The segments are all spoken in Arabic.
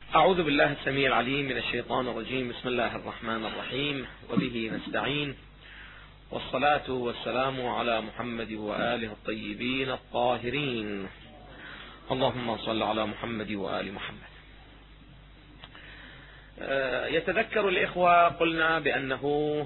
أعوذ بالله السميع العليم من الشيطان الرجيم. بسم الله الرحمن الرحيم، وبه نستعين، والصلاة والسلام على محمد وآله الطيبين الطاهرين. اللهم صل على محمد وآل محمد. يتذكر الإخوة قلنا بأنه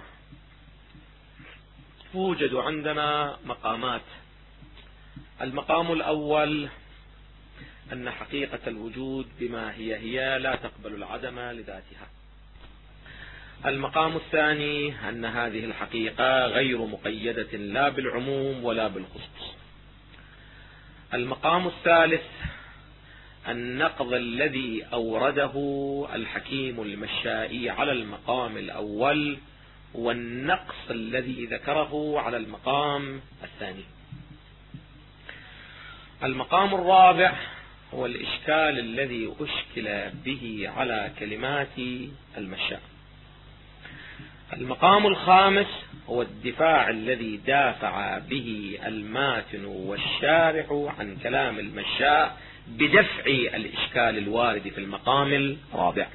توجد عندنا مقامات. المقام الأول أن حقيقة الوجود بما هي لا تقبل العدم لذاتها. المقام الثاني أن هذه الحقيقة غير مقيدة لا بالعموم ولا بالخصوص. المقام الثالث النقض الذي أورده الحكيم المشائي على المقام الأول، والنقص الذي ذكره على المقام الثاني. المقام الرابع هو الإشكال الذي أشكل به على كلمات المشاء. المقام الخامس هو الدفاع الذي دافع به الماتن والشارح عن كلام المشاء بدفع الإشكال الوارد في المقام الرابع.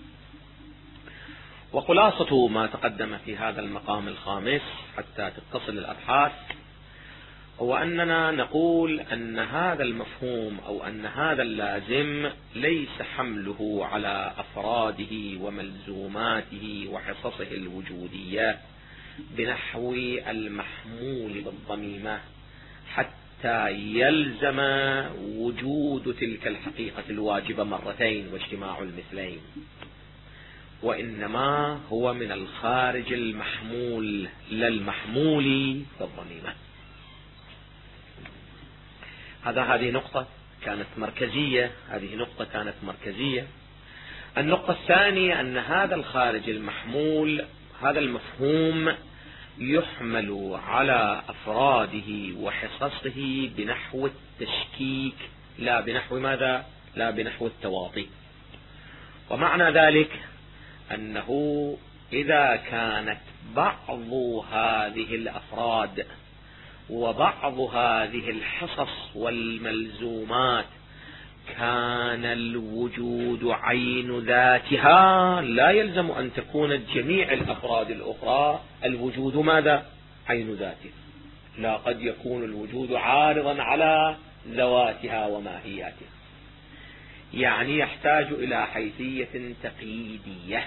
وخلاصة ما تقدم في هذا المقام الخامس حتى تتصل الأبحاث هو أننا نقول أن هذا المفهوم أو أن هذا اللازم ليس حمله على أفراده وملزوماته وحصصه الوجودية بنحو المحمول بالضميمة حتى يلزم وجود تلك الحقيقة الواجبة مرتين واجتماع المثلين، وإنما هو من الخارج المحمول لا المحمول بالضميمة. هذه نقطة كانت مركزية. النقطة الثانية أن هذا الخارج المحمول، هذا المفهوم يحمل على أفراده وحصصه بنحو التشكيك لا بنحو ماذا؟ لا بنحو التواطي. ومعنى ذلك أنه إذا كانت بعض هذه الأفراد وبعض هذه الحصص والملزومات كان الوجود عين ذاتها، لا يلزم أن تكون جميع الأفراد الأخرى الوجود ماذا؟ عين ذاته. لا، قد يكون الوجود عارضا على ذواتها وماهياتها، يعني يحتاج إلى حيثية تقييدية.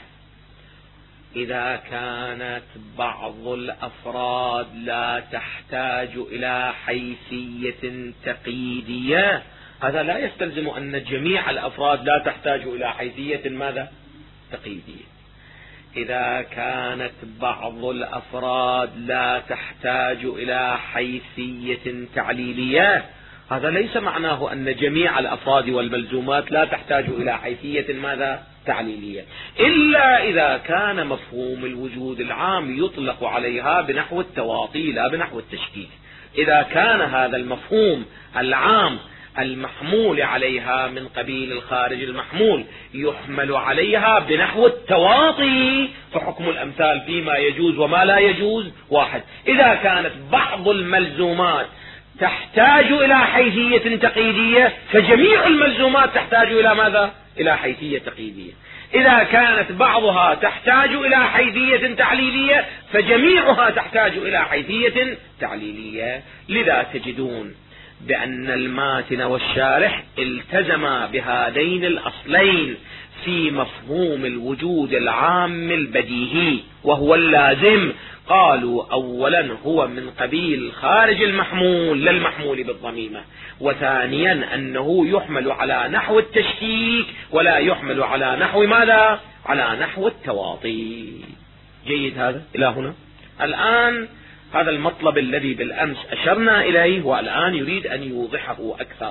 إذا كانت بعض الأفراد لا تحتاج إلى حيثية تقييدية، هذا لا يستلزم أن جميع الأفراد لا تحتاج إلى حيثية ماذا؟ تقييدية. إذا كانت بعض الأفراد لا تحتاج إلى حيثية تعليلية، هذا ليس معناه أن جميع الأفراد والملزومات لا تحتاج إلى حيثية ماذا؟ تعليلية، إلا إذا كان مفهوم الوجود العام يطلق عليها بنحو التواطي لا بنحو التشكيك. إذا كان هذا المفهوم العام المحمول عليها من قبيل الخارج المحمول يحمل عليها بنحو التواطي، فحكم الأمثال فيما يجوز وما لا يجوز واحد. إذا كانت بعض الملزومات تحتاج إلى حيثية تقييدية، فجميع الملزومات تحتاج إلى ماذا؟ إلى حيثية تقييدية. إذا كانت بعضها تحتاج إلى حيثية تعليلية، فجميعها تحتاج إلى حيثية تعليلية. لذا تجدون بأن الماتن والشارح التزما بهذين الأصلين في مفهوم الوجود العام البديهي وهو اللازم. قالوا أولا هو من قبيل خارج المحمول لا المحمول بالضميمة، وثانيا أنه يحمل على نحو التشكيك ولا يحمل على نحو ماذا؟ على نحو التواطي. جيد هذا إلى هنا. الآن هذا المطلب الذي بالأمس أشرنا إليه والآن يريد أن يوضحه أكثر.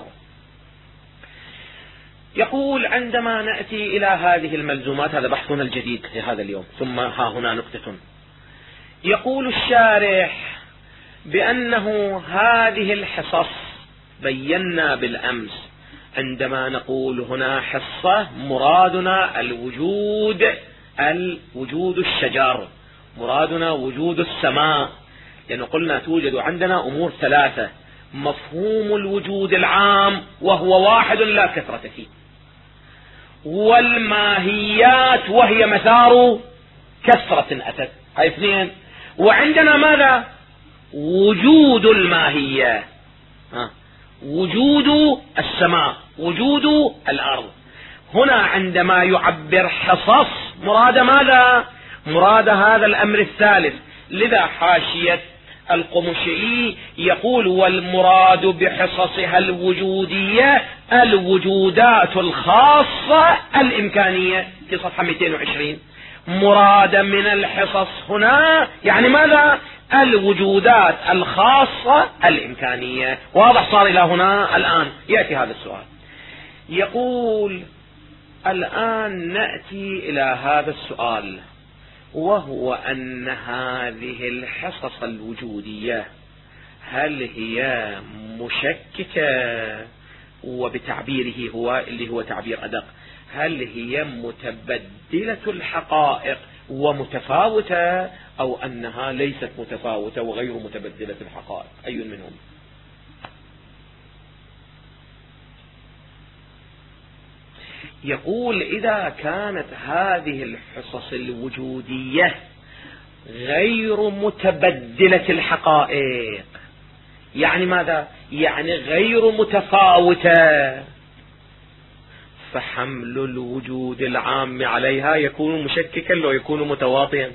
يقول عندما نأتي إلى هذه الملزومات، هذا بحثنا الجديد في هذا اليوم، ثم ها هنا نقطة. يقول الشارح بأنه هذه الحصص بينا بالأمس عندما نقول هنا حصة مرادنا الوجود الشجر، مرادنا وجود السماء، لأن قلنا توجد عندنا أمور ثلاثة: مفهوم الوجود العام وهو واحد لا كثرة فيه، والماهيات وهي مثار كثرة أتت، هاي اثنين. وعندنا ماذا؟ وجود الماهية، وجود السماء، وجود الأرض. هنا عندما يعبر حصص مراد ماذا؟ مراد هذا الأمر الثالث. لذا حاشية القمشعي يقول: والمراد بحصصها الوجودية الوجودات الخاصة الإمكانية، في صفحة 220. مراد من الحصص هنا يعني ماذا؟ الوجودات الخاصة الإمكانية. واضح صار إلى هنا؟ الآن يأتي هذا السؤال، يقول: الآن نأتي إلى هذا السؤال، وهو أن هذه الحصص الوجودية هل هي مشككة؟ وبتعبيره هو اللي هو تعبير أدق، هل هي متبدلة الحقائق ومتفاوتة، أو أنها ليست متفاوتة وغير متبدلة الحقائق؟ أي منهم؟ يقول: إذا كانت هذه الحصص الوجودية غير متبدلة الحقائق، يعني ماذا؟ يعني غير متفاوتة، فحمل الوجود العام عليها يكون مشككا لو يكون متواطئا.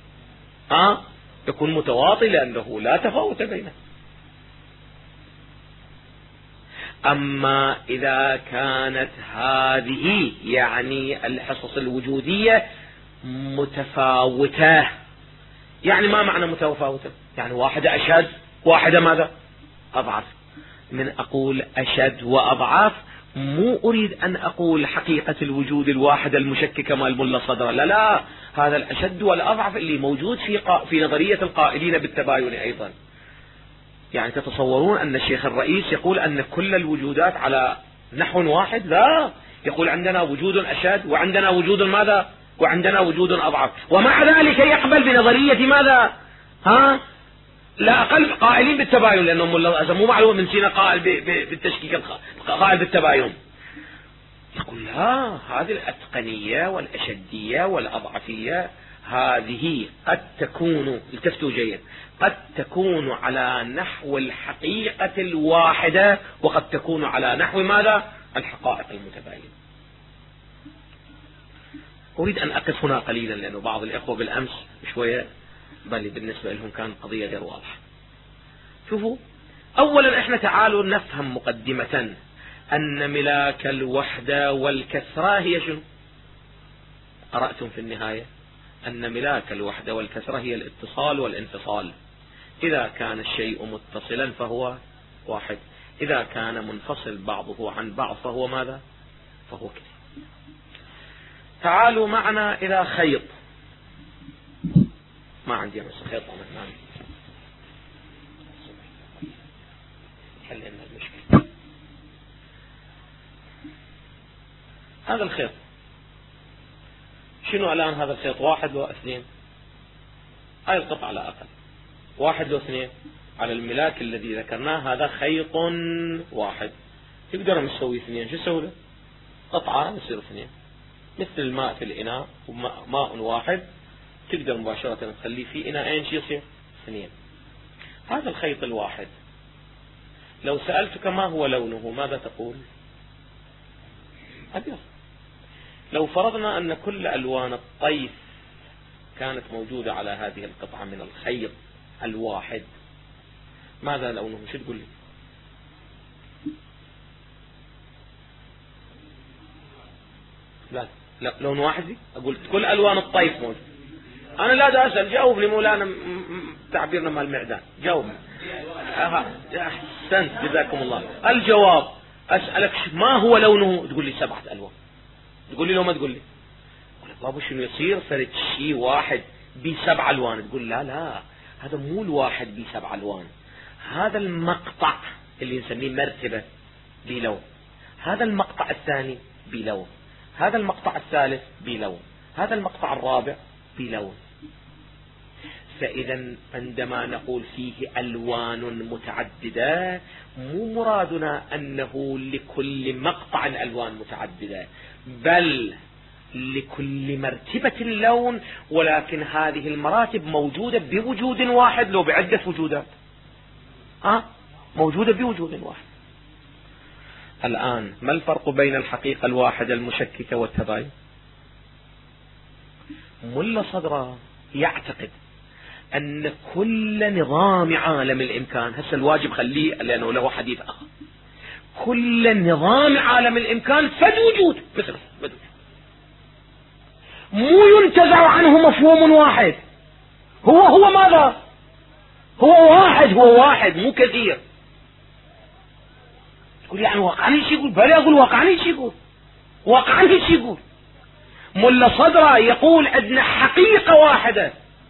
يكون متواطئ لأنه لا تفاوت بينه. أما إذا كانت هذه يعني الحصص الوجودية متفاوتة، يعني ما معنى متفاوتة؟ يعني واحدة أشد، واحدة ماذا؟ أضعف. من أقول أشد وأضعف مو أريد أن أقول حقيقة الوجود الواحدة المشككة مال ملا صدر، لا، هذا الأشد والأضعف اللي موجود في نظرية القائلين بالتباين أيضا. يعني تتصورون أن الشيخ الرئيس يقول أن كل الوجودات على نحو واحد؟ لا، يقول عندنا وجود أشد وعندنا وجود ماذا؟ وعندنا وجود أضعف، ومع ذلك يقبل بنظرية ماذا؟ لا أقل قائلين بالتباين، لأنهم مو معلوم من سينا قائل بالتشكيك، قائل بالتباين. يقول لا، هذه الأتقنية والأشدية والأضعفية هذه قد تكون، التفتوا جيد، قد تكون على نحو الحقيقة الواحدة، وقد تكون على نحو ماذا؟ الحقائق المتباينة. أريد أن أقف هنا قليلا، لأنه بعض الإخوة بالأمس شوية بل بالنسبة لهم كان قضية غير واضحة. شوفوا، أولا احنا تعالوا نفهم مقدمة أن ملاك الوحدة والكثرة هي شنو؟ قرأتم في النهاية أن ملاك الوحدة والكثرة هي الاتصال والانفصال. إذا كان الشيء متصلا فهو واحد، إذا كان منفصل بعضه عن بعض فهو ماذا؟ فهو كثير. تعالوا معنا إلى خيط. ما عندي بس خيط أنا حل لنا المشكلة. هذا الخيط شنو الآن؟ هذا الخيط واحد لو اثنين؟ هاي القطعة على أقل واحد لو اثنين على الملاك الذي ذكرناه، هذا خيط واحد. تقدر نسوي اثنين، شو سوي له؟ قطعة يصير اثنين، مثل الماء في الإناء، وماء واحد تقدر مباشرة تخليه في إناءين، شو يصير؟ اثنين. هذا الخيط الواحد لو سألتك ما هو لونه ماذا تقول؟ أبيض. لو فرضنا أن كل ألوان الطيف كانت موجودة على هذه القطعة من الخيط الواحد، ماذا لونه؟ شو تقول لي؟ لا لون واحد. أقول كل ألوان الطيف موجود. أنا لا أسأل، جاوبني مولانا، تعبيرنا مال المعدان، جاوبني. أحسنت، جزاكم الله. الجواب أسألك ما هو لونه؟ تقول لي 7 ألوان. تقول لي لو ما تقول لي؟ أقول لك بابا شنو يصير فرد شيء واحد ب7 ألوان؟ تقول لا، هذا مو الواحد ب7 ألوان، هذا المقطع اللي نسميه مرتبة بلون، هذا المقطع الثاني بلون، هذا المقطع الثالث بلون، هذا المقطع الرابع بلون. فإذا عندما نقول فيه ألوان متعددة مو مرادنا أنه لكل مقطع ألوان متعددة، بل لكل مرتبة لون، ولكن هذه المراتب موجودة بوجود واحد لو بعدة وجودات، موجودة بوجود واحد. الآن ما الفرق بين الحقيقة الواحدة المشككة والتباين؟ ملا صدرة يعتقد أن كل نظام عالم الإمكان، هسه الواجب خليه لأنه له حديث آخر، كل نظام عالم الإمكان فد وجود مثل مو ينتزع عنه مفهوم واحد، هو ماذا؟ هو واحد مو كثير. تقول يعني واقعني شي يقول؟ بل يقول واقعني شي يقول؟ واقعني شي يقول؟ ملا صدرة يقول عندنا حقيقة واحدة،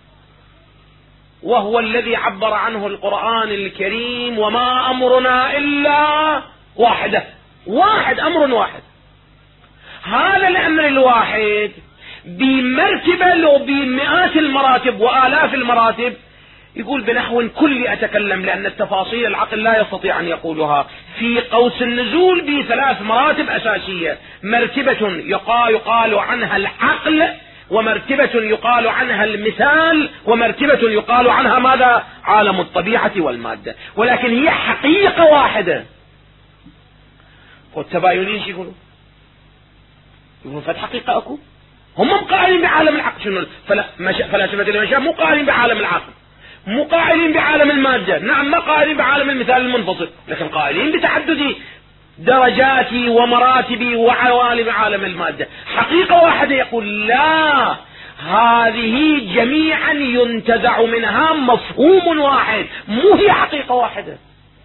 وهو الذي عبر عنه القرآن الكريم: وما أمرنا إلا واحد أمر واحد. هذا الأمر الواحد بمرتبة لو بمئات المراتب وآلاف المراتب، يقول بنحو كلي أتكلم لأن التفاصيل العقل لا يستطيع أن يقولها. في قوس النزول بثلاث مراتب أساسية: مرتبة يقال عنها العقل، ومرتبة يقال عنها المثال، ومرتبة يقال عنها ماذا؟ عالم الطبيعة والمادة. ولكن هي حقيقة واحدة. والتباينين شو يقولون؟ يقولون فد حقيقة أكو، هم قائلين بعالم العقل. شنو فلاسفة المشاة مو قائلين بعالم العقل، مو قائلين بعالم المادة، نعم ما قائلين بعالم المثال المنفصل، لكن قائلين بتعدد درجاتي ومراتبي وعوالم عالم المادة. حقيقة واحدة يقول لا، هذه جميعا ينتزع منها مفهوم واحد، مو هي حقيقة واحدة.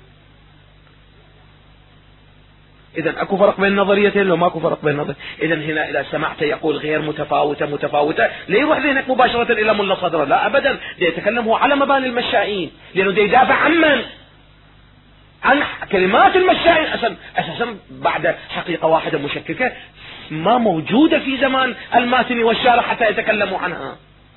إذن أكو فرق بين النظريتين لو ماكو فرق بين النظريتين؟ إذن هنا إذا سمعت يقول غير متفاوتة لا يروح ذهنك مباشرة إلى ملا صدرة، لا أبدا، ده يتكلم هو على مباني المشائين، لأنه ده يدافع عن كلمات المشائين أساسا بعد حقيقة واحدة مشككة ما موجودة في زمان الماتني والشارع حتى يتكلموا عنها.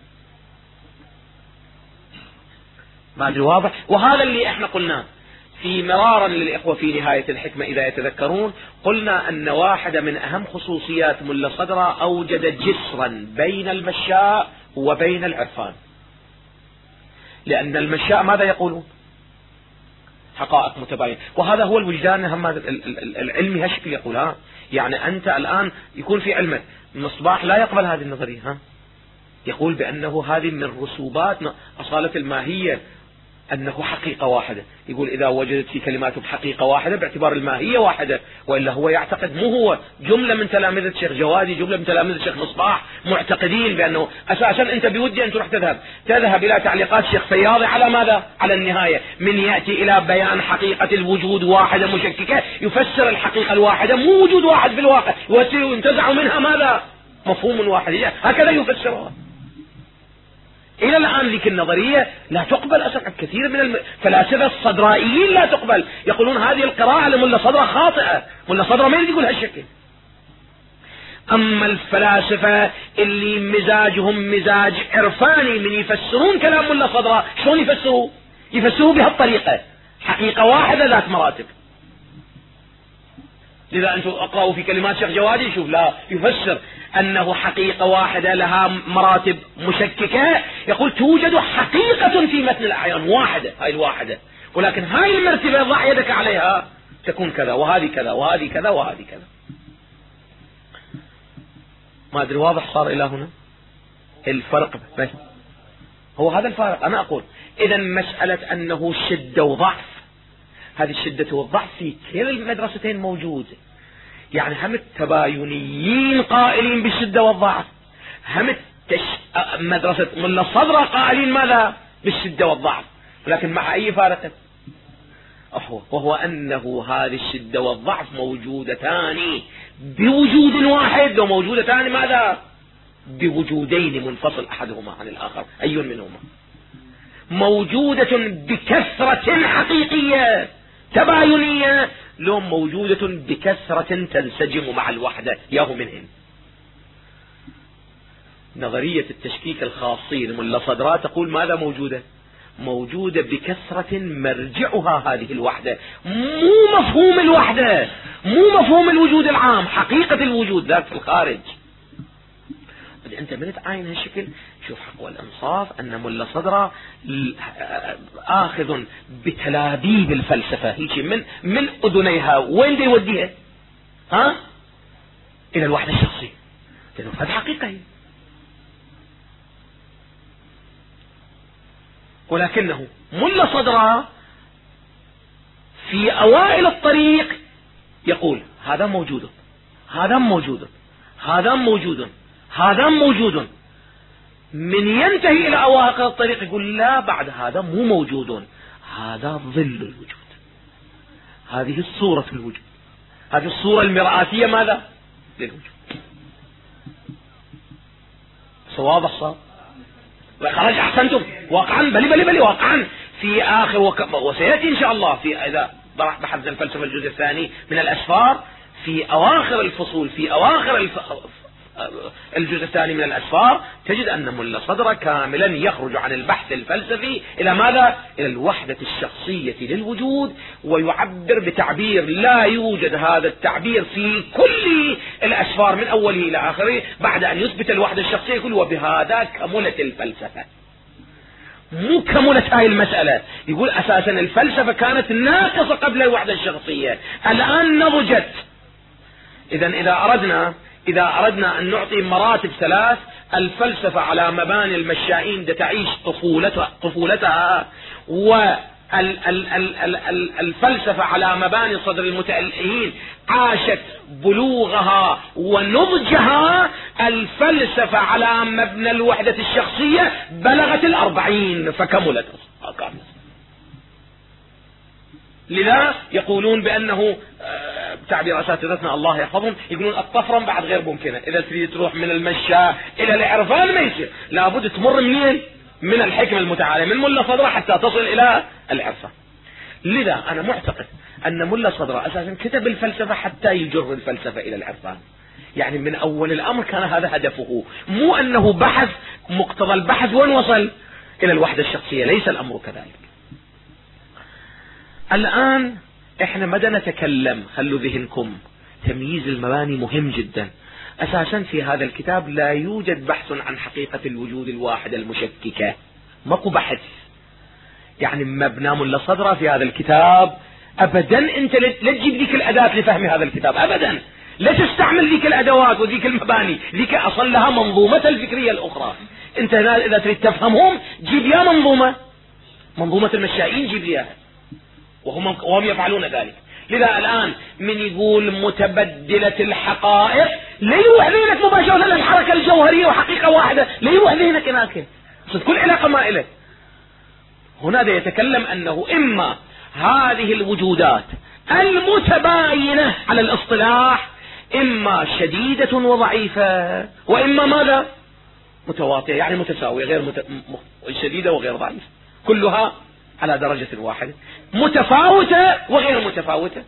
ما أدري واضح؟ وهذا اللي احنا قلناه في مرارا للإخوة في نهاية الحكمة إذا يتذكرون، قلنا أن واحدة من أهم خصوصيات ملا صدرة أوجد جسرا بين المشاء وبين العرفان، لأن المشاء ماذا يقولون؟ حقائق متباينة، وهذا هو الوجدان هم العلمي هالشكل يقول. يعني أنت الآن يكون في علمك المصباح لا يقبل هذه النظرية، يقول بأنه هذه من رسوبات أصالة الماهية أنه حقيقة واحدة. يقول إذا وجدت في كلماته بحقيقة واحدة باعتبار الماهية واحدة، وإلا هو يعتقد مو هو جملة من تلامذة الشيخ جوادي، جملة من تلامذة الشيخ مصباح معتقدين بأنه أساسا أنت بودي أن تروح تذهب إلى تعليقات الشيخ فياضي على ماذا؟ على النهاية، من يأتي إلى بيان حقيقة الوجود واحدة مشككة يفسر الحقيقة الواحدة مو وجود واحد في الواقع، وينتزع منها ماذا؟ مفهوم واحد، هكذا يفسرها. إلى الآن ذيك النظرية لا تقبل أصلا. كثير من الفلاسفة الصدرائيين لا تقبل، يقولون هذه القراءة لملا صدرة خاطئة، ملا صدرة ما يقول هالشكل. أما الفلاسفة اللي مزاجهم مزاج عرفاني من يفسرون كلام ملا صدرة، شلون يفسروا بهالطريقة: حقيقة واحدة ذات مراتب. لذا أنتم أقرأوا في كلمات شيخ جوادي، شوف لا يفسر أنه حقيقة واحدة لها مراتب مشككة، يقول توجد حقيقة في متن الأعيان واحدة، هاي الواحدة، ولكن هاي المرتبة ضع يدك عليها تكون كذا وهذه كذا وهذه كذا وهذه كذا. ما أدري واضح صار إلى هنا الفرق؟ هو هذا الفارق. أنا أقول إذا مسألة أنه شدة وضعف، هذه الشدة والضعف في كلا المدرستين موجود. يعني هم التباينيين قائلين بالشدة والضعف، هم مدرسة ملا صدرة قائلين ماذا؟ بالشدة والضعف، ولكن مع أي فارق؟ وهو أنه هذه الشدة والضعف موجودتان بوجود واحد، وموجودتان ماذا؟ بوجودين منفصل أحدهما عن الآخر. أي منهما؟ موجودة بكثرة حقيقية تباينية، لو موجودة بكثرة تنسجم مع الوحدة، ياهو منهن. نظرية التشكيك الخاصي لملا صدرا تقول ماذا موجودة؟ موجودة بكثرة مرجعها هذه الوحدة، مو مفهوم الوحدة، مو مفهوم الوجود العام، حقيقة الوجود ذات في الخارج. أنت من تعاين هالشكل شوف حق والإنصاف أن ملا صدرا آخذ بتلابيب الفلسفة هيك من أذنيها، وين دي يوديها؟ ها؟ إلى الوحدة الشخصية، لأنه هذا حقيقة. ولكنه ملا صدرا في أوائل الطريق يقول هذا موجود، هذا موجود، هذا موجود، هذا موجود. من ينتهي إلى أواخر الطريق يقول لا، بعد هذا مو موجود، هذا ظل الوجود، هذه الصورة في الوجود، هذه الصورة المرآتية ماذا؟ للوجود. واضح صار؟ خرج أحسنتم واقعا، بلي واقعا في آخر وسيأتي إن شاء الله في إذا بحث الفلسفة الجزء الثاني من الأسفار، في أواخر الفصول، في أواخر الجزء الثاني من الأسفار تجد أن ملا صدرا كاملا يخرج عن البحث الفلسفي إلى ماذا؟ إلى الوحدة الشخصية للوجود، ويعبر بتعبير لا يوجد هذا التعبير في كل الأسفار من أوله إلى آخره، بعد أن يثبت الوحدة الشخصية يقول وبهذا كملت الفلسفة. مو كملت هاي المسألة، يقول أساسا الفلسفة كانت ناقصة قبل الوحدة الشخصية، الآن نضجت. إذا أردنا أن نعطي مراتب ثلاث، الفلسفة على مباني المشائين تعيش طفولتها، والفلسفة على مباني صدر المتألهين عاشت بلوغها ونضجها، الفلسفة على مبنى الوحدة الشخصية بلغت 40 فكملت. لذا يقولون بأنه تعبير أساتذتنا الله يحفظهم يقولون الطفرم بعد غير ممكنة، إذا تريد تروح من المشاة إلى العرفان ما يصير، لابد تمر من الحكمة المتعالية من ملا صدرا حتى تصل إلى العرفان. لذا أنا معتقد أن ملا صدرا أساسا كتب الفلسفة حتى يجر الفلسفة إلى العرفان، يعني من أول الأمر كان هذا هدفه، مو أنه بحث مقتضى البحث وين وصل إلى الوحدة الشخصية، ليس الأمر كذلك. الآن احنا مدى نتكلم، خلوا ذهنكم، تمييز المباني مهم جدا. اساسا في هذا الكتاب لا يوجد بحث عن حقيقة الوجود الواحدة المشككة، ماكو بحث. يعني مبنى ملا صدرا في هذا الكتاب ابدا انت لا تجيب ذيك الاداة لفهم هذا الكتاب ابدا، لا تستعمل ذيك الادوات وذيك المباني، ذيك اصل لها منظومة الفكرية الاخرى. انت اذا تريد تفهمهم جيب يا منظومة المشائين جيب ليها، وهم يفعلون ذلك. لذا الآن من يقول متبدلة الحقائق لا يروح ذهنك مباشرة للحركة الجوهرية وحقيقة واحدة، لا يروح ذهنك هناك، كل علاقة ما إليه. هنا يتكلم أنه إما هذه الوجودات المتباينة على الاصطلاح إما شديدة وضعيفة، وإما ماذا؟ متواطئة، يعني متساوية، غير شديدة وغير ضعيفة، كلها على درجة واحدة، متفاوتة وغير متفاوتة.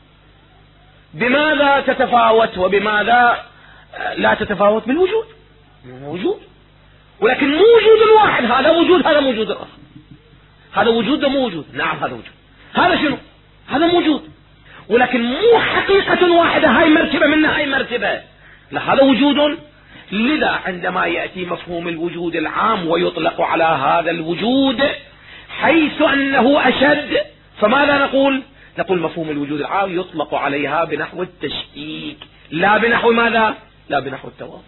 بماذا تتفاوت وبماذا لا تتفاوت؟ بالوجود، موجود، ولكن مو وجود واحد، هذا وجود هذا موجود آخر، هذا وجود ده مو وجود، نعم هذا وجود، هذا شنو؟ هذا موجود، ولكن مو حقيقة واحدة، هاي مرتبة منها هاي مرتبة، لا هذا وجود. لذا عندما يأتي مفهوم الوجود العام ويطلق على هذا الوجود حيث أنه أشد، فماذا نقول؟ نقول مفهوم الوجود العام يطلق عليها بنحو التشكيك، لا بنحو ماذا؟ لا بنحو التواضع.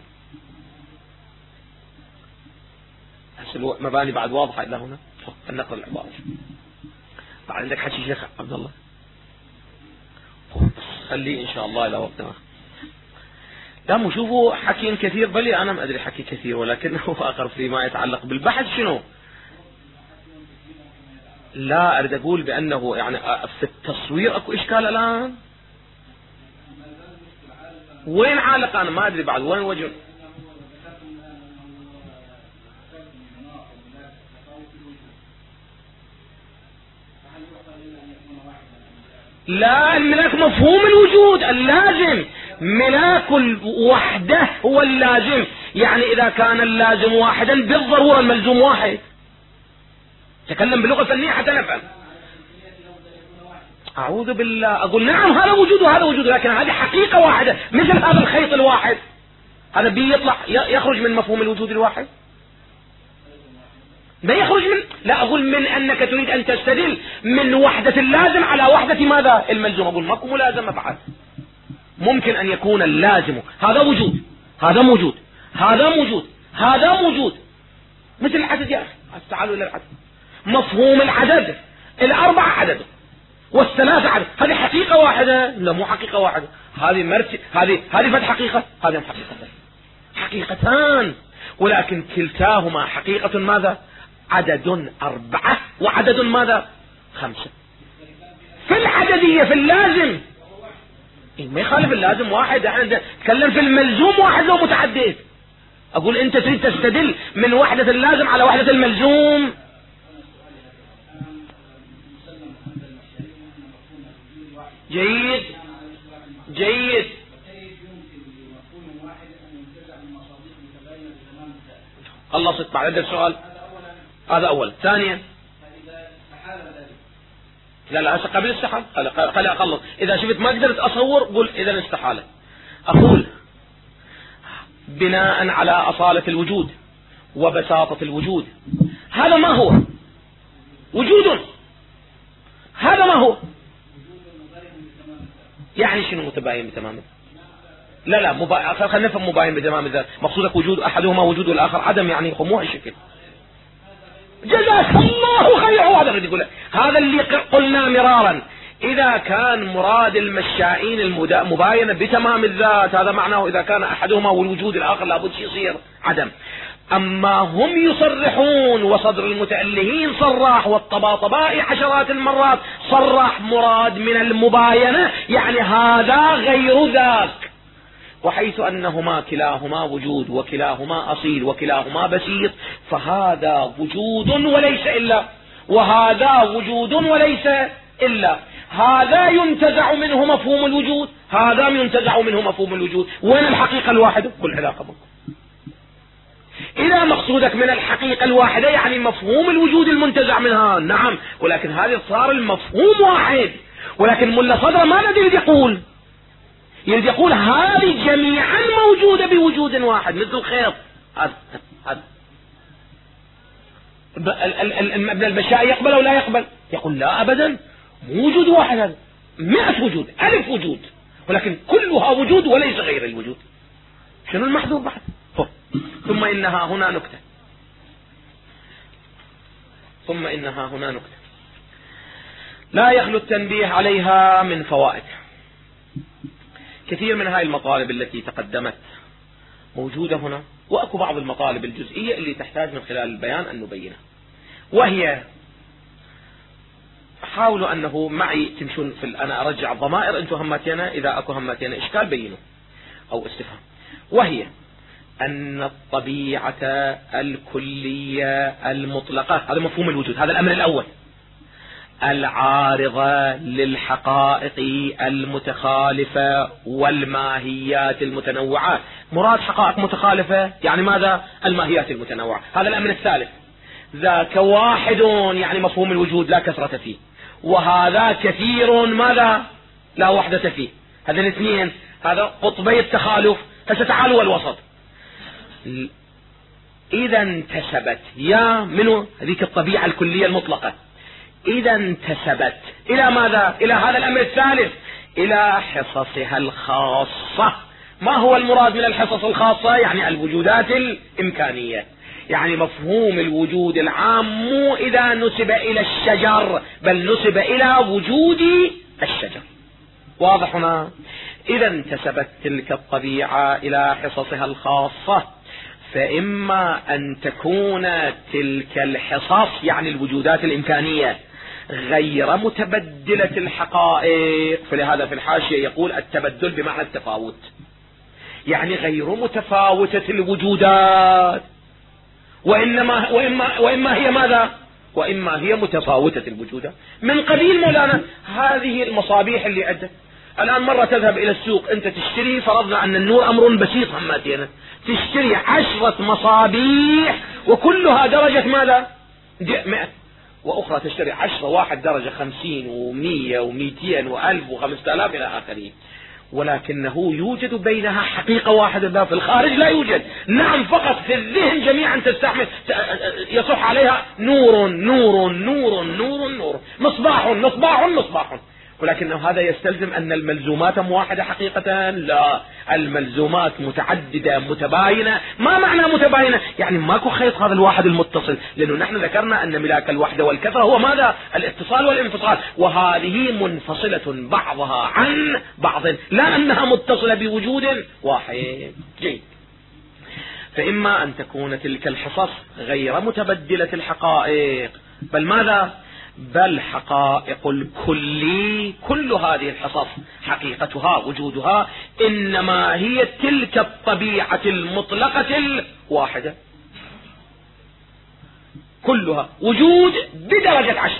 مباني بعد واضحة إلى هنا، نقرأ العبارة. بعد عندك حكي شيخ عبد الله، خليه إن شاء الله إلى وقتنا. لا مو شوفوا حكي كثير، بلي أنا ما أدري حكي كثير، ولكنه آخر فيما يتعلق بالبحث شنو؟ لا أريد أقول بأنه يعني في التصوير أكو إشكال الآن. وين عالق؟ أنا ما أدري بعد وين وجه. لا، الملاك مفهوم الوجود اللازم، ملاك الوحدة هو اللازم. يعني إذا كان اللازم واحدا بالضرورة الملزوم واحد. تكلم بلغة فنية حتى نفهم. أعوذ بالله، أقول نعم هذا وجود وهذا وجود، لكن هذه حقيقة واحدة مثل هذا الخيط الواحد، هذا بيطلع يخرج من مفهوم الوجود الواحد؟ لا يخرج من، لا أقول من أنك تريد أن تستدل من وحدة اللازم على وحدة ماذا الملزوم. أقول ماكو ملازمة بعد، ممكن أن يكون اللازم هذا وجود، هذا موجود، هذا موجود، هذا موجود، مثل العدد يا أخي. تعالوا إلى العدد، مفهوم العدد، الأربع عدد والثلاثة عدد، هذه حقيقة واحدة؟ لا مو حقيقة واحدة، هذه فد حقيقة، هذه حقيقتان، حقيقتان، ولكن كلتاهما حقيقة ماذا؟ عدد 4 وعدد ماذا؟ 5. في العددية في اللازم ما يخالف اللازم واحد، احنا نتكلم في الملزوم واحد لو متعدد. اقول انت تريد تستدل من وحدة اللازم على وحدة الملزوم. جيد جيد. خلصت بعد السؤال هذا أول. ثانيا لا قبل استحال، خلي أخلص. إذا شفت ما قدرت أصور قل إذا استحالة. أقول بناء على أصالة الوجود وبساطة الوجود، هذا ما هو وجود، هذا ما هو يعني شنو متباين بتمام؟ لا خلينا نفهم مباين بتمام الذات. مقصودك وجود أحدهما وجود والآخر عدم، يعني مو هالشكل. جزاك الله خير. هذا اللي يقول، هذا اللي قلنا مرارا، إذا كان مراد المشائين المباينة بتمام الذات، هذا معناه إذا كان أحدهما والوجود الآخر لابد يصير عدم. أما هم يصرحون، وصدر المتألهين صرح، والطباطبائي عشرات المرات صرح مراد من المباينة يعني هذا غير ذاك، وحيث أنهما كلاهما وجود وكلاهما أصيل وكلاهما بسيط، فهذا وجود وليس إلا، وهذا وجود وليس إلا. هذا ينتزع منه مفهوم الوجود، هذا ينتزع منه مفهوم الوجود. وين الحقيقة الواحدة؟ كل علاقة بكم. إذا مقصودك من الحقيقة الواحدة يعني مفهوم الوجود المنتزع منها، نعم، ولكن هذا صار المفهوم واحد. ولكن ملا صدر ما يريد يقول، يريد يقول هذه جميعا موجودة بوجود واحد مثل الخيط. المشاء يقبل أو لا يقبل؟ يقول لا أبدا، مو وجود واحد، هذا 100 وجود، 1000 وجود، ولكن كلها وجود وليس غير الوجود. شنو المحذور بعد؟ ثم إنها هنا نكتة، ثم إنها هنا نكتة لا يخلو التنبيه عليها من فوائد. كثير من هاي المطالب التي تقدمت موجودة هنا، وأكو بعض المطالب الجزئية اللي تحتاج من خلال البيان أن نبينها، وهي حاولوا أنه معي تمشون أنا أرجع الضمائر، أنتم هماتينا إذا أكو هماتينا إشكال بينوا أو استفهام. وهي أن الطبيعة الكلية المطلقة، هذا مفهوم الوجود، هذا الأمر الأول، العارضة للحقائق المتخالفة والماهيات المتنوعة. مراد حقائق متخالفة يعني ماذا؟ الماهيات المتنوعة. هذا الأمر الثالث، ذاك واحد يعني مفهوم الوجود لا كثرة فيه، وهذا كثير ماذا؟ لا وحدة فيه. هذا الاثنين، هذا قطبي التخالف. فتعالوا الوسط. إذا انتسبت يا منو هذيك الطبيعة الكلية المطلقة، إذا انتسبت إلى ماذا؟ إلى هذا الأمر الثالث، إلى حصصها الخاصة. ما هو المراد من الحصص الخاصة؟ يعني الوجودات الإمكانية، يعني مفهوم الوجود العام مو إذا نسب إلى الشجر، بل نسب إلى وجود الشجر. واضح هنا؟ إذا انتسبت تلك الطبيعة إلى حصصها الخاصة، فإما أن تكون تلك الحصص يعني الوجودات الإمكانية غير متبدلة الحقائق، فلهذا في الحاشية يقول التبدل بمعنى التفاوت، يعني غير متفاوتة الوجودات، وإما هي ماذا؟ وإما هي متفاوتة الوجودات. من قبيل مولانا هذه المصابيح اللي عندك، الآن مرة تذهب إلى السوق أنت تشتري، فرضنا أن النور أمر بسيط هماتينا، تشتري 10 مصابيح وكلها درجة ماذا؟ 100، وأخرى تشتري 10 واحد درجة 50 و100 و200 و1000 و5000 إلى آخره، ولكنه يوجد بينها حقيقة واحدة، لا في الخارج لا يوجد. نعم فقط في الذهن جميعا تستحمل يصح عليها نور نور نور نور نور، مصباح مصباح مصباح، ولكن هذا يستلزم أن الملزومات واحدة حقيقة؟ لا، الملزومات متعددة متباينة. ما معنى متباينة؟ يعني ماكو خيط هذا الواحد المتصل، لأنه نحن ذكرنا أن ملاك الوحدة والكثرة هو ماذا؟ الاتصال والانفصال، وهذه منفصلة بعضها عن بعض، لا أنها متصلة بوجود واحد. جيد. فإما أن تكون تلك الحصص غير متبدلة الحقائق، بل ماذا؟ بل حقائق الكلي، كل هذه الحصص حقيقتها وجودها إنما هي تلك الطبيعة المطلقة الواحدة، كلها وجود بدرجة 10،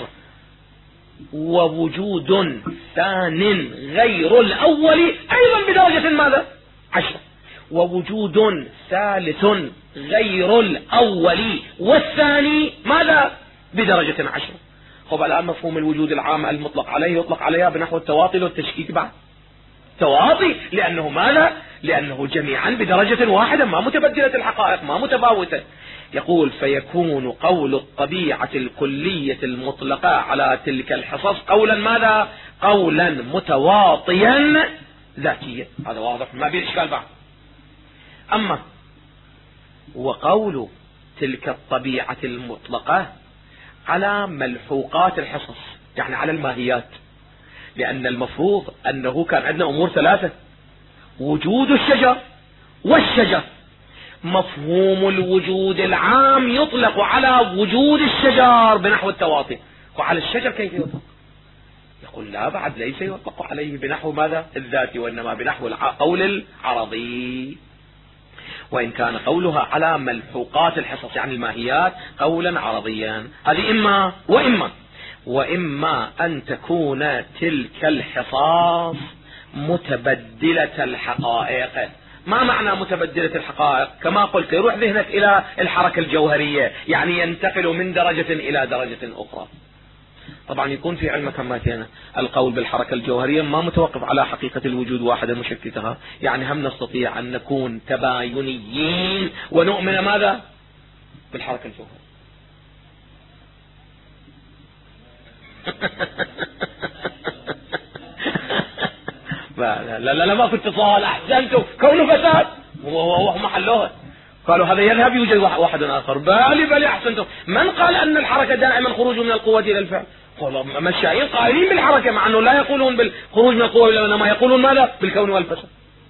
ووجود ثان غير الأول أيضا بدرجة ماذا؟ 10، ووجود ثالث غير الأول والثاني ماذا؟ بدرجة 10. خب الآن مفهوم الوجود العام المطلق عليه يطلق عليها بنحو التواطي والتشكيك بعد تواطي، لأنه ماذا؟ لأنه جميعا بدرجة واحدة، ما متبدلة الحقائق، ما متفاوتة. يقول فيكون قول الطبيعة الكلية المطلقة على تلك الحصص قولا ماذا؟ قولا متواطيا ذاتيا. هذا واضح ما به إشكال بعد. أما وقول تلك الطبيعة المطلقة على ملحوقات الحصص، يعني على الماهيات، لأن المفروض أنه كان عندنا أمور ثلاثة: وجود الشجر والشجر. مفهوم الوجود العام يطلق على وجود الشجر بنحو التواطي، وعلى الشجر كيف يطلق؟ يقول لا، بعد ليس يطلق عليه بنحو ماذا؟ الذاتي، وإنما بنحو قول العرضي، وإن كان قولها على ملحوقات الحصص يعني الماهيات قولا عرضيا. هذه إما وإما أن تكون تلك الحصص متبدلة الحقائق. ما معنى متبدلة الحقائق؟ كما قلت يروح ذهنك إلى الحركة الجوهرية، يعني ينتقل من درجة إلى درجة أخرى. طبعا يكون في علمك هماتنا القول بالحركة الجوهرية ما متوقف على حقيقة الوجود واحدة مشككها، يعني هم نستطيع أن نكون تباينيين ونؤمن ماذا؟ بالحركة الجوهرية. لا لا لا, لا ما في اتصال. أحسنتم، كونه فساد وهو محلوها. قالوا هذا يذهب يوجد واحد آخر. بل أحسنتم. من قال أن الحركة دائما خروج من القوة إلى الفعل؟ قالوا مشايين قائلين بالحركة، مع أنه لا يقولون بالخروج من القوة إلى، إنما يقولون ماذا؟ بالكون والفساد.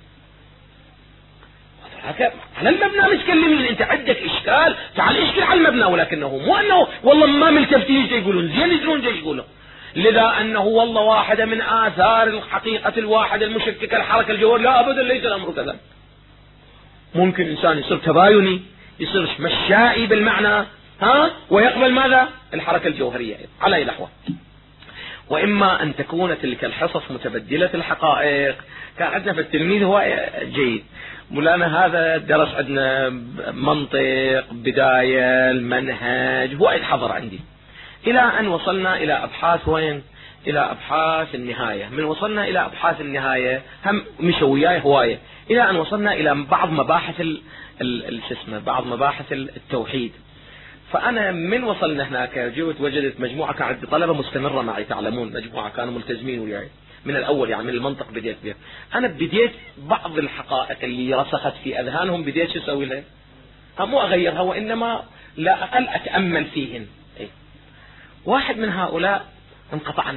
على المبنى متكلمين. أنت عندك إشكال، تعال اشكل على المبنى، ولكنه مو أنه والله ما ملتفتين يقولون زين يدرون جاي يقولون، لذا أنه والله واحدة من آثار الحقيقة الواحدة المشككة الحركة الجوهرية. لا أبدا، ليس الأمر كذلك. ممكن إنسان يصير تبايني، يصير مشائي بالمعنى ويقبل ماذا؟ الحركة الجوهرية على أي لحظة. وإما أن تكون تلك الحصص متبدلة الحقائق. كان عندنا في التلميذ هو جيد، مولانا هذا درس عندنا منطق، بداية، المنهج، هو حضر عندي إلى أن وصلنا إلى أبحاث وين؟ إلى أبحاث النهاية. من وصلنا إلى أبحاث النهاية هم مشوا وياي هواية، إلى أن وصلنا إلى بعض مباحث بعض مباحث التوحيد. فأنا من وصلنا هناك جئت وجدت مجموعة، كان عندي طلبة مستمرة معي تعلمون، مجموعة كانوا ملتزمين وياي من الأول، يعني من المنطق بديت بها. أنا بديت بعض الحقائق اللي رسخت في أذهانهم بديت شو أسوي لها؟ مو أغيرها، وإنما لا أقل أتأمل فيهن. واحد من هؤلاء انقطع عن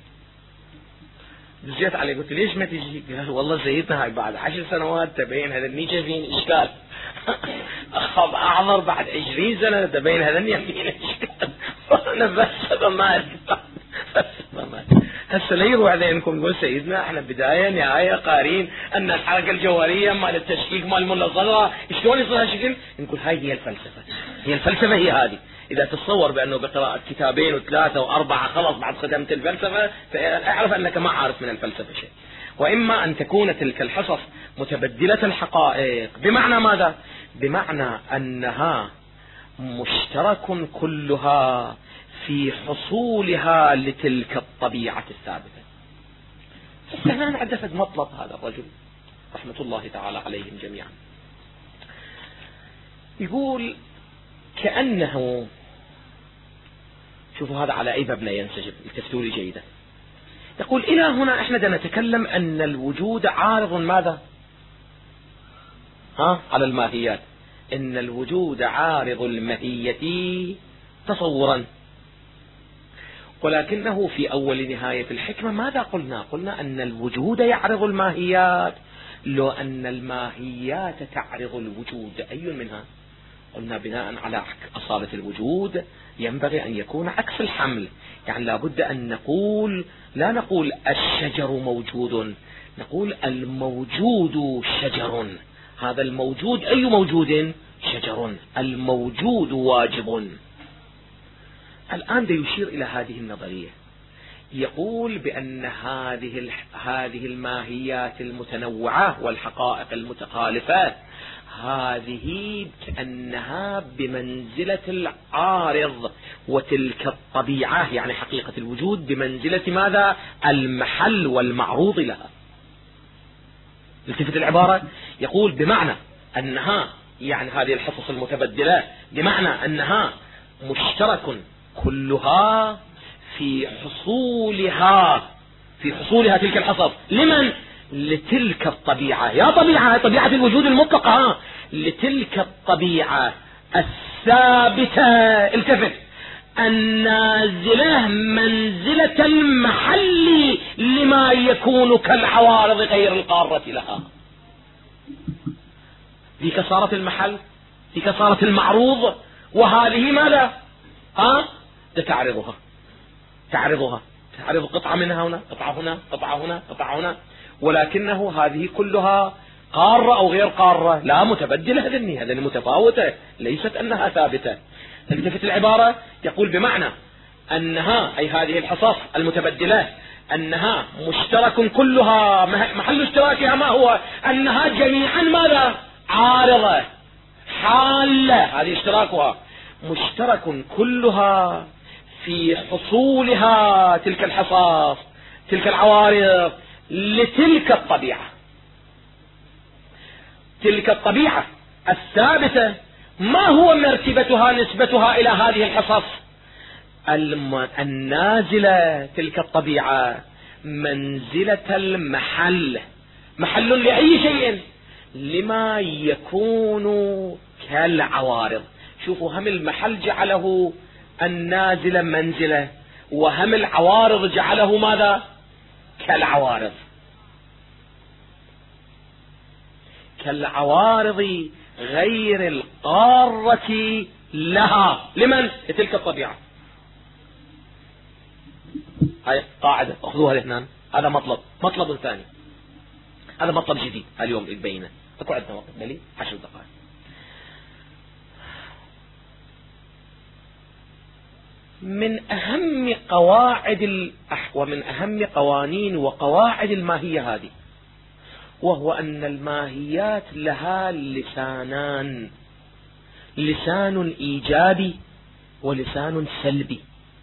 جيت عليه قلت ليش ما تجي؟ قال والله سيدنا هاي بعد 10 سنوات تبين هذا النيجا فين إشكال. أخذ أعذر بعد 20 سنة تبين هذا النيجا فين إشكال. أنا بس ما هسه لا يروح ذهنكم يقول سيدنا احنا بداية نهاية قارين أن الحركة الجوهرية مال التشكيك مال الملا صدرها شلون يصير هالشكل؟ نقول هاي هي الفلسفة. هي الفلسفة هي هذه. إذا تتصور بأنه بقراءة كتابين و3 و4 خلص بعد خدمت الفلسفة، فاعرف أنك ما عارف من الفلسفة شيء. وإما أن تكون تلك الحصص متبدلة الحقائق. بمعنى ماذا؟ بمعنى أنها مشترك كلها في حصولها لتلك الطبيعة الثابتة. هنا عدفت مطلب هذا الرجل رحمة الله تعالى عليهم جميعا. يقول كأنه، شوفوا هذا على أي مبنى ينسجم، التفتوا لي جيدا. يقول إلى هنا احنا نتكلم أن الوجود عارض ماذا؟ على الماهيات، إن الوجود عارض الماهية تصورا. ولكنه في أول نهاية الحكمة ماذا قلنا؟ قلنا أن الوجود يعرض الماهيات، لو أن الماهيات تعرض الوجود أي منها؟ قلنا بناء على أصالة الوجود ينبغي أن يكون عكس الحمل، يعني لابد أن نقول، لا نقول الشجر موجود، نقول الموجود شجر. هذا الموجود أي موجود؟ شجر. الموجود واجب. الآن يشير إلى هذه النظرية، يقول بأن هذه الماهيات المتنوعة والحقائق المتخالفة هذه كأنها بمنزلة العارض، وتلك الطبيعة يعني حقيقة الوجود بمنزلة ماذا؟ المحل والمعروض لها. التفت العبارة، يقول بمعنى أنها، يعني هذه الحصص المتبدلة، بمعنى أنها مشترك كلها في حصولها تلك الحصص. لمن؟ لتلك الطبيعة، يا طبيعة الوجود المطلقة، لتلك الطبيعة الثابتة، التفت، النازلة منزلة المحل لما يكون كالعوارض غير القارة لها. ذيك صارت المحل، ذيك صارت المعروض، وهذه ماذا؟ تعرضها تعرض قطعة منها هنا، قطعة هنا، قطعة هنا، قطعة هنا، ولكنه هذه كلها قارة أو غير قارة، لا متبدلة، هذه متفاوتة، ليست أنها ثابتة. التفت العبارة، يقول بمعنى أنها، أي هذه الحصص المتبدلة، أنها مشترك كلها، محل اشتراكها ما هو؟ أنها جميعا ماذا؟ عارضة حالة، هذه اشتراكها، مشترك كلها في حصولها تلك الحصص، تلك العوارض لتلك الطبيعة. تلك الطبيعة الثابتة ما هو مرتبتها، نسبتها إلى هذه الحصص؟ النازلة، تلك الطبيعة منزلة المحل، محل لأي شيء؟ لما يكون كالعوارض. شوفوا، هم المحل جعله النازلة منزلة، وهم العوارض جعله ماذا؟ كالعوارض. كالعوارض غير القارة لها. لمن؟ لتلك الطبيعة. هاي قاعدة اخذوها الاثنان. هذا مطلب ثاني، هذا مطلب جديد اليوم يبينه. اكو عندنا وقت دليل 10 دقائق. من أهم قواعد ومن أهم قوانين وقواعد الماهية هذه، وهو أن الماهيات لها لسانان، لسان إيجابي ولسان سلبي.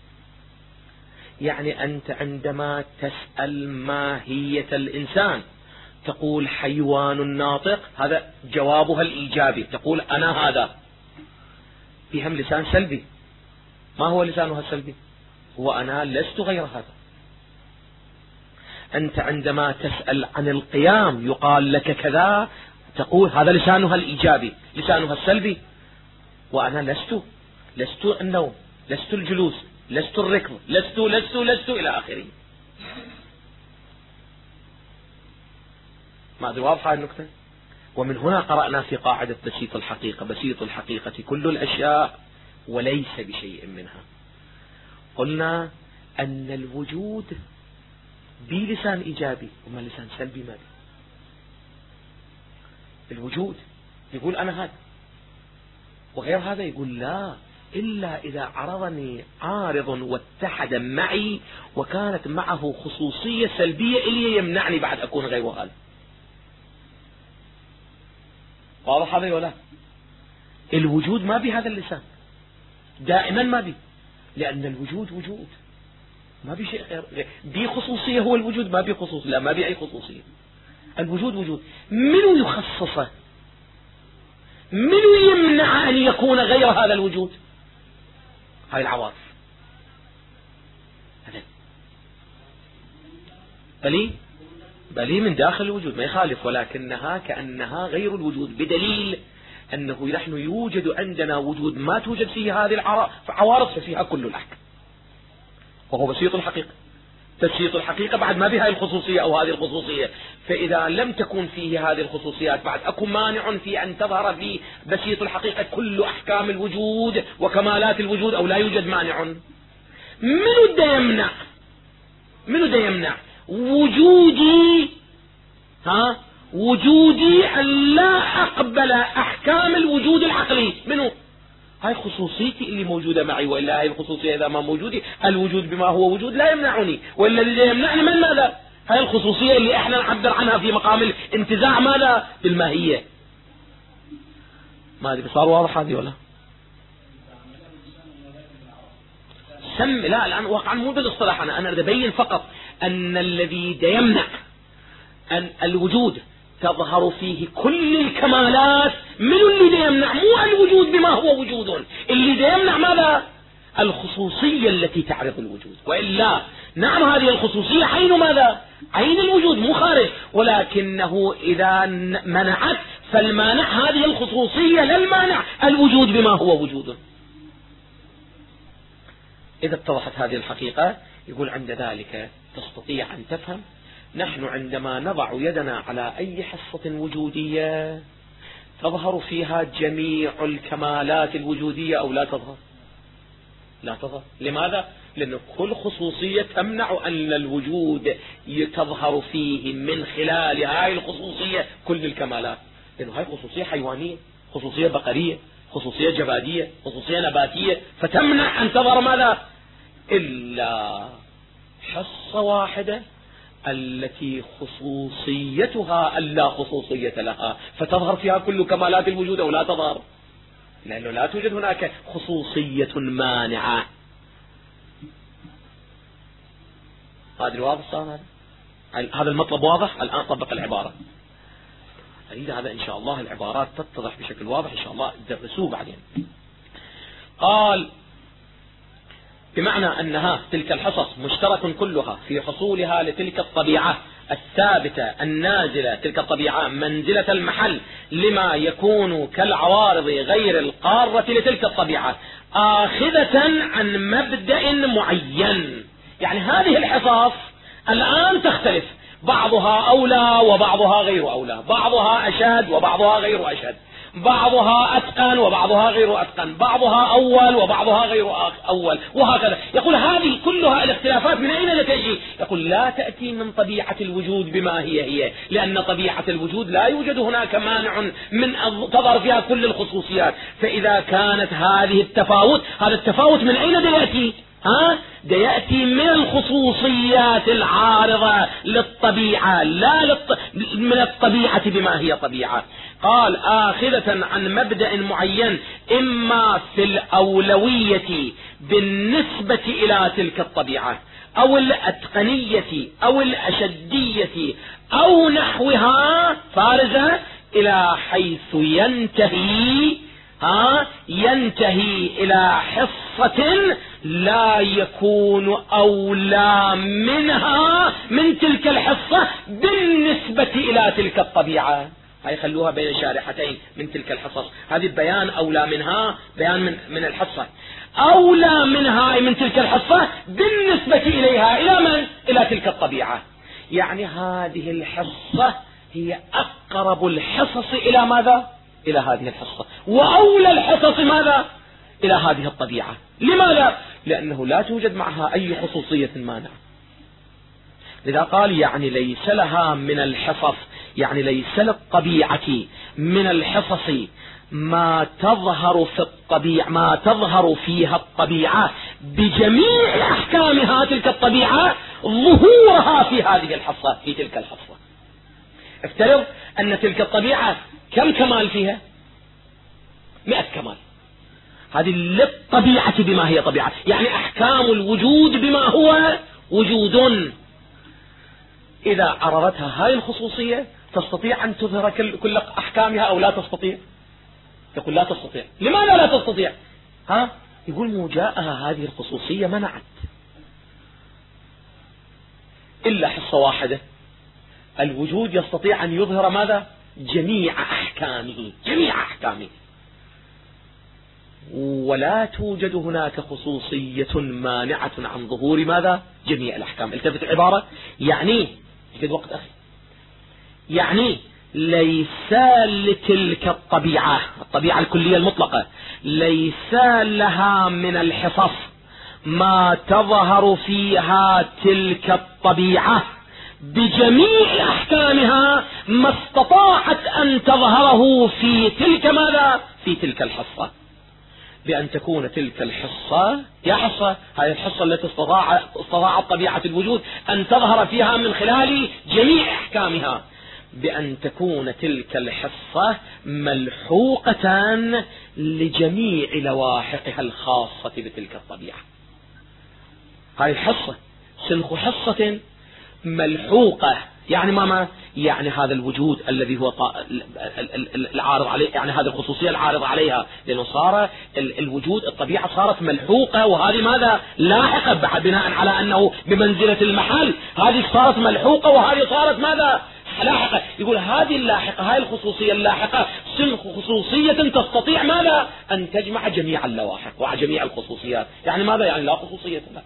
يعني أنت عندما تسأل ماهية الإنسان تقول حيوان ناطق، هذا جوابها الإيجابي، تقول أنا هذا. فيهم لسان سلبي، ما هو لسانها السلبي؟ هو أنا لست غير هذا. أنت عندما تسأل عن القيام يقال لك كذا، تقول هذا لسانها الإيجابي. لسانها السلبي، وأنا لست النوم، لست الجلوس، لست الركض، لست إلى آخره. ما أدري واضحة النكتة؟ ومن هنا قرأنا في قاعدة بسيط الحقيقة، بسيط الحقيقة كل الأشياء وليس بشيء منها. قلنا أن الوجود بلسان إيجابي وما لسان سلبي. ماذا؟ الوجود يقول أنا هذا، وغير هذا يقول لا، إلا إذا عرضني عارض واتحد معي وكانت معه خصوصية سلبية إلي يمنعني بعد أكون غير هذا. واضح هذا ولا؟ الوجود ما بهذا اللسان دائما ما بي، لأن الوجود وجود ما بي شيء غير بي خصوصية. هو الوجود ما بي خصوصية، لا ما بي أي خصوصية. الوجود وجود. منو يخصصه؟ منو يمنع أن يكون غير هذا الوجود؟ هاي العواطف. بلي من داخل الوجود ما يخالف، ولكنها كأنها غير الوجود، بدليل أنه نحن يوجد عندنا وجود ما توجد فيه هذه العوارض ففيها كل الأحكام، وهو بسيط الحقيقة. تبسيط الحقيقة بعد ما بها الخصوصية أو هذه الخصوصية، فإذا لم تكن فيه هذه الخصوصيات بعد أكون مانع في أن تظهر في بسيط الحقيقة كل أحكام الوجود وكمالات الوجود، أو لا يوجد مانع. منو دا يمنع وجودي أن لا أقبل أحكام الوجود العقلي؟ منو؟ هاي خصوصيتي اللي موجودة معي، وإلا هاي الخصوصية إذا ما موجودي الوجود بما هو وجود لا يمنعني، وإلا اللي يمنعني من ماذا؟ هاي الخصوصية اللي احنا نعبر عنها في مقام الانتزاع ماذا؟ بالماهية. ما أدري صار واضح هذه ولا؟ لا الآن واقعا مو بالاصطلاح، أنا أريد أبين فقط أن الذي يمنع أن الوجود تظهر فيه كل الكمالات، من اللي يمنع؟ مو الوجود بما هو وجود، اللي يمنع ماذا؟ الخصوصية التي تعرض الوجود. وإلا نعم هذه الخصوصية عين ماذا؟ عين الوجود مو خارج، ولكنه إذا منعت فالمانع هذه الخصوصية لا المانع الوجود بما هو وجود. إذا اتضحت هذه الحقيقة يقول عند ذلك تستطيع أن تفهم نحن عندما نضع يدنا على أي حصة وجودية تظهر فيها جميع الكمالات الوجودية أو لا تظهر؟ لا تظهر. لماذا؟ لأن كل خصوصية تمنع أن الوجود تظهر فيه من خلال هاي الخصوصية كل الكمالات، لأنه هاي خصوصية حيوانية، خصوصية بقرية، خصوصية جبادية، خصوصية نباتية، فتمنع أن تظهر ماذا؟ إلا حصة واحدة التي خصوصيتها ألا خصوصية لها، فتظهر فيها كل كمالات الوجود أو لا تظهر؟ لأنه لا توجد هناك خصوصية مانعة. هذا واضح صار؟ هذا المطلب واضح. الآن طبق العبارة. أريد هذا إن شاء الله العبارات تتضح بشكل واضح إن شاء الله تدرسوه بعدين. قال بمعنى أنها تلك الحصص مشترك كلها في حصولها لتلك الطبيعة الثابتة النازلة، تلك الطبيعة منزلة المحل لما يكون كالعوارض غير القارة لتلك الطبيعة، آخذة عن مبدأ معين. يعني هذه الحصص الآن تختلف، بعضها أولى وبعضها غير أولى، بعضها أشد وبعضها غير أشد، بعضها أتقن وبعضها غير أتقن، بعضها أول وبعضها غير أول، وهكذا. يقول هذه كلها الاختلافات من أين تأتي؟ يقول لا تأتي من طبيعة الوجود بما هي، لأن طبيعة الوجود لا يوجد هناك مانع من أن تظهر فيها كل الخصوصيات. فإذا كانت هذه التفاوت، هذا التفاوت من أين يأتي؟ يأتي من الخصوصيات العارضة للطبيعة، لا من الطبيعة بما هي طبيعة. قال آخذة عن مبدأ معين، إما في الأولوية بالنسبة إلى تلك الطبيعة، أو الأتقنية أو الأشدية أو نحوها، فارزة إلى حيث ينتهي إلى حصة لا يكون أولى منها من تلك الحصة بالنسبة إلى تلك الطبيعة. هاي خلوها بين شارحتين من تلك الحصص. هذه بيان أولى منها، بيان من الحصة، أولى منها من تلك الحصة بالنسبة إليها، إلى من؟ إلى تلك الطبيعة. يعني هذه الحصة هي أقرب الحصص إلى ماذا؟ إلى هذه الحصة، وأولى الحصص ماذا؟ إلى هذه الطبيعة. لماذا؟ لأنه لا توجد معها أي خصوصية مانعة. لذا قال يعني ليس لها من الحصص، يعني ليس للطبيعة من الحصص ما تظهر في الطبيعة، ما تظهر فيها الطبيعة بجميع أحكامها تلك الطبيعة ظهورها في هذه الحصة، في تلك الحصة. افترض أن تلك الطبيعة كم كمال فيها؟ 100 كمال. هذه للطبيعة بما هي طبيعة، يعني أحكام الوجود بما هو وجود. إذا عرضتها هاي الخصوصية تستطيع أن تظهر كل أحكامها أو لا تستطيع؟ تقول لا تستطيع. لماذا لا تستطيع؟ يقول موجاءها هذه الخصوصية منعت إلا حصة واحدة. الوجود يستطيع أن يظهر ماذا؟ جميع أحكامه، جميع أحكامه، ولا توجد هناك خصوصية مانعة عن ظهور ماذا؟ جميع الأحكام. التفت العبارة، يعني في وقت أخي، يعني ليس لتلك الطبيعة الكلية المطلقة ليس لها من الحصص ما تظهر فيها تلك الطبيعة بجميع أحكامها ما استطاعت أن تظهره في تلك ماذا؟ في تلك الحصة، بأن تكون تلك الحصة، يا حصة هذه الحصة التي استطاعت طبيعة الوجود أن تظهر فيها من خلال جميع أحكامها، بأن تكون تلك الحصة ملحوقة لجميع لواحقها الخاصة بتلك الطبيعة. هذه الحصة سنخ حصة ملحوقة، يعني ما يعني هذا الوجود الذي هو العارض عليه، يعني هذه الخصوصية العارضة عليها، لأنه صار الوجود الطبيعة صارت ملحوقة، وهذه ماذا؟ لاحقة، بناء على أنه بمنزلة المحل، هذه صارت ملحوقة وهذه صارت ماذا؟ لاحقة. يقول هذه اللاحقة، هذه الخصوصية اللاحقة سنخ خصوصية تستطيع ماذا؟ أن تجمع جميع اللواحق وجميع الخصوصيات. يعني ماذا؟ يعني لا خصوصية لها.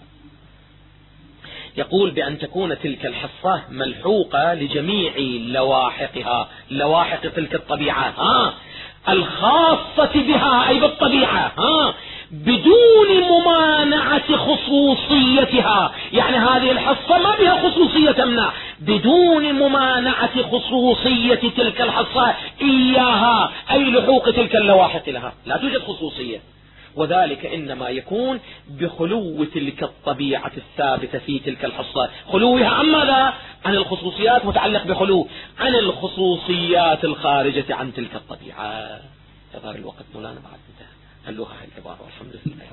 يقول بأن تكون تلك الحصة ملحوقة لجميع لواحقها، لواحق تلك الطبيعة الخاصة بها أي بالطبيعة بدون ممانعة خصوصيتها. يعني هذه الحصة ما بها خصوصية تمنع، بدون ممانعة خصوصية تلك الحصة إياها، أي لحوق تلك اللواحق لها، لا توجد خصوصية. وذلك إنما يكون بخلو تلك الطبيعة الثابتة في تلك الحصة، خلوها عن ماذا؟ عن الخصوصيات، متعلق بخلو عن الخصوصيات الخارجة عن تلك الطبيعة. يظهر الوقت مولانا بعد انتهى اللغة العبارة، والحمد لله.